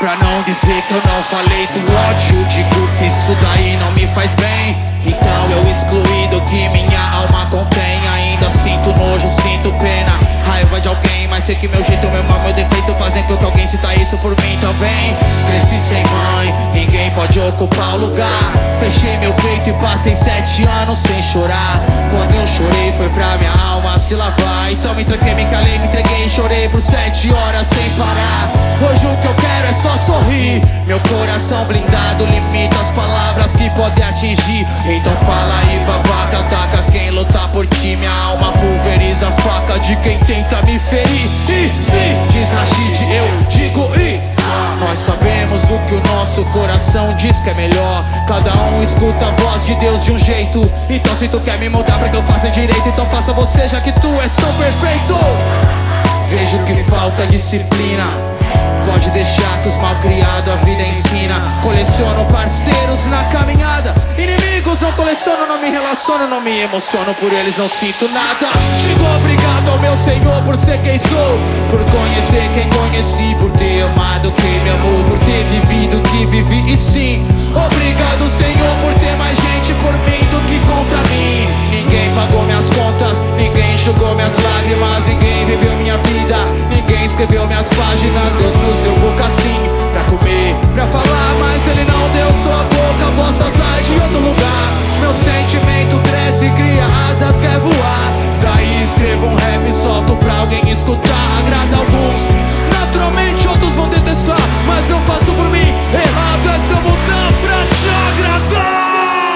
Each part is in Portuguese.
pra não dizer que eu não falei do ódio, digo que isso daí não me faz bem. Então eu excluí do que minha alma contém. Ainda sinto nojo, sinto pena, raiva de alguém, mas sei que meu jeito, meu mal, meu defeito fazem com que alguém sinta isso por mim também. Cresci sem mãe, ninguém pode ocupar o lugar. Fechei meu peito e passei 7 anos sem chorar. Quando eu chorei foi pra minha alma se lavar. Então me tranquei, me calei, me entreguei e chorei por 7 horas sem parar. Hoje o que eu quero é só sorrir. Meu coração blindado limita as palavras que podem atingir. Então fala aí, babaca, ataca quem lutar por ti. Minha alma pulveriza a faca de quem tenta me ferir. E se diz Rashid, eu digo isso. Nós sabemos o que o nosso coração diz que é melhor. Cada um escuta a voz de Deus de um jeito. Então se tu quer me mudar pra que eu faça direito, então faça você, já que tu és tão perfeito. Vejo que falta disciplina. Pode deixar que os malcriados a vida ensina. Coleciono parceiros na caminhada. Inimigos não coleciono, não me relaciono, não me emociono, por eles não sinto nada. Digo obrigado ao meu Senhor por ser quem sou, por conhecer quem conheci, por ter amado quem me amou, por ter vivido o que vivi. E sim, obrigado Senhor por ter mais gente por mim do que contra mim. Ninguém pagou minhas contas, ninguém enxugou minhas lágrimas, ninguém viveu minha vida, ninguém escreveu minhas páginas. Deus nos deu boca sim, pra comer, pra falar, mas Ele não deu sua boca. A bosta sai de outro lugar. Meu sentimento cresce, cria asas, quer voar. Daí escrevo um rap e solto pra alguém escutar. Agrada alguns, naturalmente outros vão detestar, mas eu faço por mim. Errado é se eu mudar pra te agradar.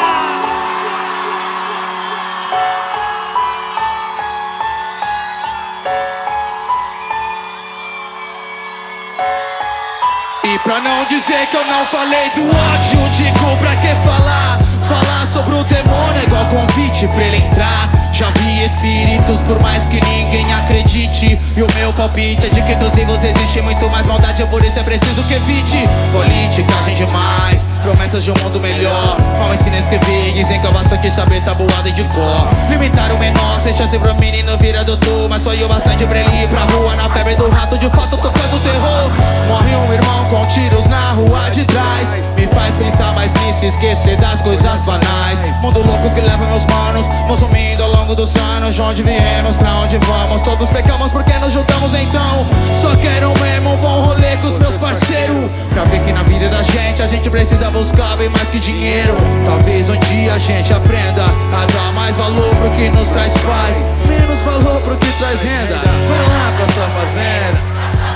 E pra não dizer que eu não falei do ódio, digo pra que falar? Falar sobre o demônio é igual convite pra ele entrar. Já vi espíritos por mais que ninguém acredite. E o meu palpite é de que entre os vivos existe muito mais maldade, por isso é preciso que evite politicagem demais, promessas de um mundo melhor. Mal ensina a escrever, dizem que é bastante saber tabuada de cor. Limitar o menor, sem chance pro menino vira doutor, mas foi o bastante pra ele ir pra rua na febre do rato, de fato tocando terror. Morre um irmão com tiros na rua de trás, me faz pensar mais nisso, esquecer das coisas banais. Mundo louco que leva meus manos, vão sumindo ao longo dos anos. De onde viemos, pra onde vamos, todos pecamos porque nos juntamos. Então só quero mesmo um bom rolê com os meus parceiros, pra ver que na vida da gente a gente precisa buscar bem mais que dinheiro. Talvez um dia a gente aprenda a dar mais valor pro que nos traz paz, menos valor pro que traz renda. Vai lá pra sua fazenda.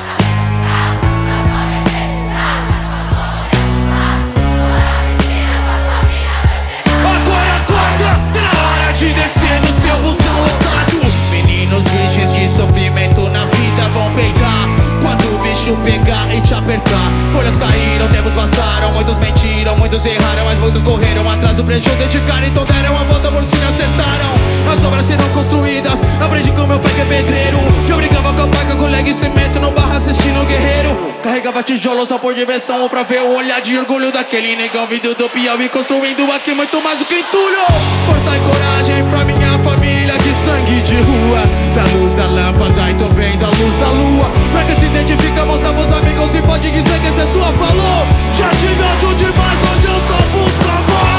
De descer no seu busão lotado. Meninos virgens de sofrimento na vida vão peidar quando o bicho pegar e te apertar. Folhas caíram, tempos passaram, muitos mentiram, muitos erraram, mas muitos correram atrás do prejuízo, dedicaram, então deram a volta por cima, acertaram. As obras serão construídas, aprendi com meu pai que é pedreiro, que eu brincava com a placa, colega e cimento no barra assistindo o guerreiro. Carregava tijolos só por diversão ou pra ver o olhar de orgulho daquele negão vindo do Piauí, construindo aqui muito mais do que entulho. Força e coragem pra minha família de sangue de rua, da luz da lâmpada e também da luz da lua. Pra que se identifica, mostra pros amigos e pode dizer que esse é sua falou. Já tive ódio demais, onde eu só busco amor.